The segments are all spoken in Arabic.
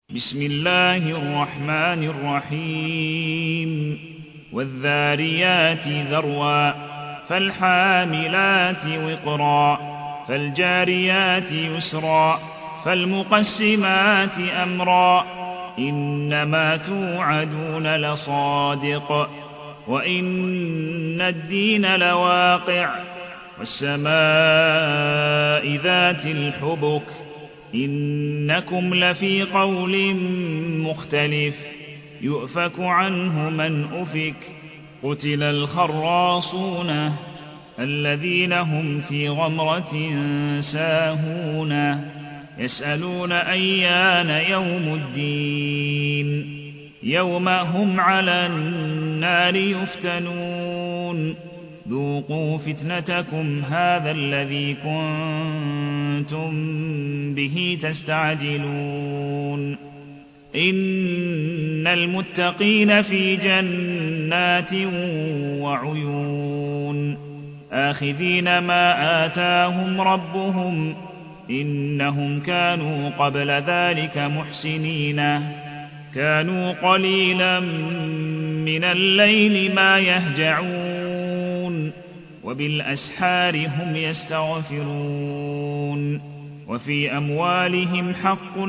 بسم الله الرحمن الرحيم والذاريات ذروا فالحاملات وقرا فالجاريات يسرا فالمقسمات أمرا إنما توعدون لصادق وإن الدين لواقع والسماء ذات الحبك إنكم لفي قول مختلف يؤفك عنه من أفك قتل الخراصون الذين هم في غمرة ساهون يسألون أيان يوم الدين يوم هم على النار يفتنون ذوقوا فتنتكم هذا الذي كنتم به تستعجلون إن المتقين في جنات وعيون آخذين ما آتاهم ربهم إنهم كانوا قبل ذلك محسنين كانوا قليلا من الليل ما يهجعون وبالأسحار هم يستغفرون وفي أموالهم حق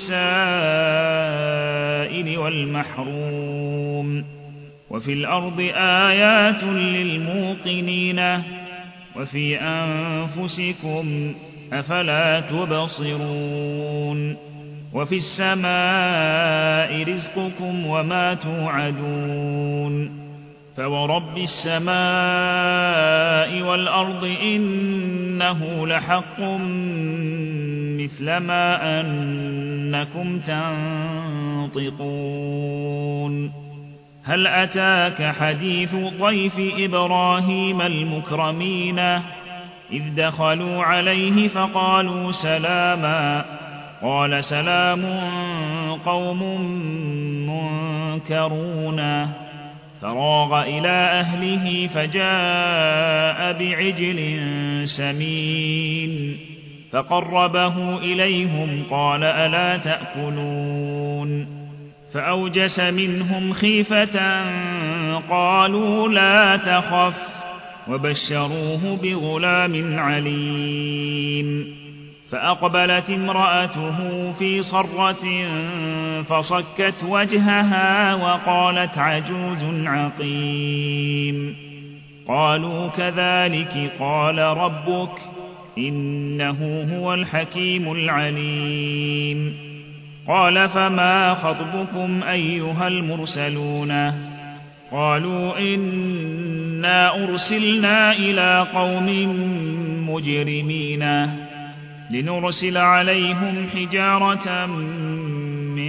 للسائل والمحروم وفي الأرض آيات للموقنين وفي أنفسكم أفلا تبصرون وفي السماء رزقكم وما توعدون فورب السماء والأرض إنه لحق مثل ما أنكم تنطقون هل أتاك حديث ضيف إبراهيم المكرمين إذ دخلوا عليه فقالوا سلاما قال سلام قوم منكرون فراغ إلى أهله فجاء بعجل سمين فقربه إليهم قال ألا تأكلون فأوجس منهم خيفة قالوا لا تخف وبشروه بغلام عليم فأقبلت امرأته في صرة فصكت وجهها وقالت عجوز عقيم قالوا كذلك قال ربك إنه هو الحكيم العليم قال فما خطبكم أيها المرسلون قالوا إنا أرسلنا إلى قوم مجرمين لنرسل عليهم حجارة من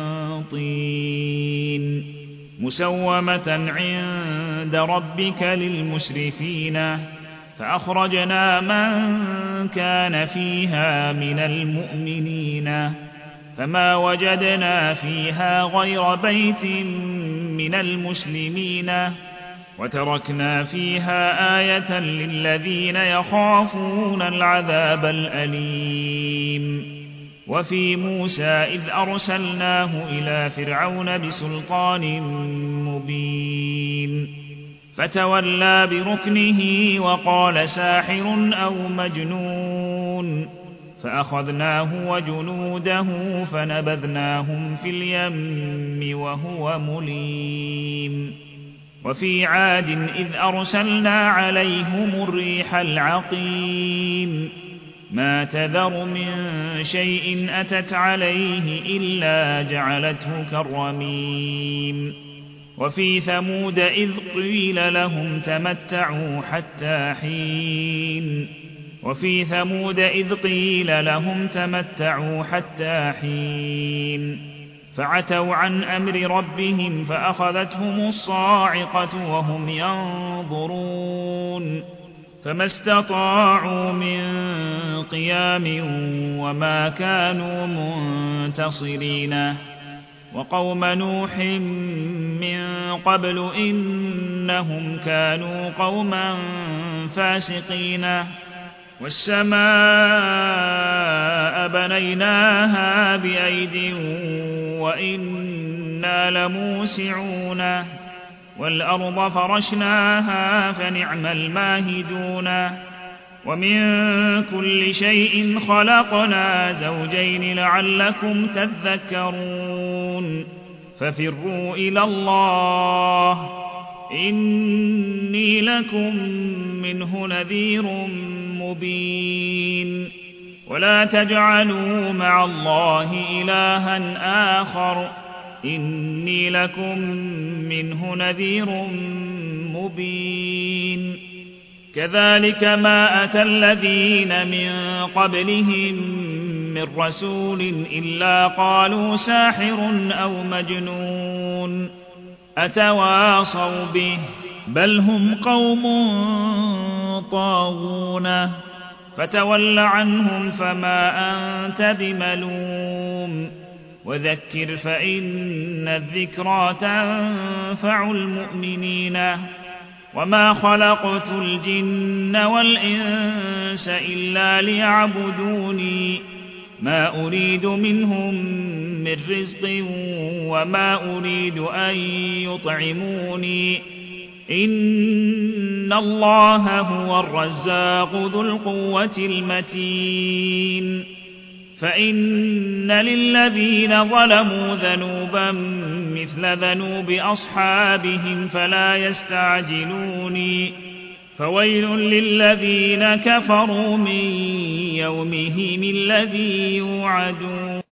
طين مسومة عند ربك للمسرفين فأخرجنا من كان فيها من المؤمنين فما وجدنا فيها غير بيت من المسلمين وتركنا فيها آية للذين يخافون العذاب الأليم وفي موسى إذ أرسلناه إلى فرعون بسلطان مبين فتولى بركنه وقال ساحر أو مجنون فأخذناه وجنوده فنبذناهم في اليم وهو مليم وفي عاد إذ أرسلنا عليهم الريح العقيم ما تذر من شيء أتت عليه إلا جعلته كالرميم وفي ثمود إذ قيل لهم تمتعوا حتى حين وفي ثمود إذ قيل لهم تمتعوا حتى حين فعتوا عن أمر ربهم فأخذتهم الصاعقة وهم ينظرون فما استطاعوا من قيام وما كانوا منتصرين وقوم نوح من قبل إنهم كانوا قوما فاسقين والسماء بنيناها بأيد وإنا لموسعون والأرض فرشناها فنعم الماهدون ومن كل شيء خلقنا زوجين لعلكم تذكرون ففروا إلى الله إني لكم منه نذير مبين ولا تجعلوا مع الله إلها آخر إني لكم منه نذير مبين كذلك ما أتى الذين من قبلهم من رسول إلا قالوا ساحر أو مجنون أتواصوا به بل هم قوم طاغون فتول عنهم فما أنت بملوم وذكر فإن الذكرى تنفع المؤمنين وما خلقت الجن والإنس إلا ليعبدوني ما أريد منهم من رزق وما أريد أن يطعموني إن الله هو الرزاق ذو القوة المتين فإن للذين ظلموا ذنوبا مثل ذنوب أصحابهم فلا يستعجلوني فويل للذين كفروا من يومهم الذي يوعدون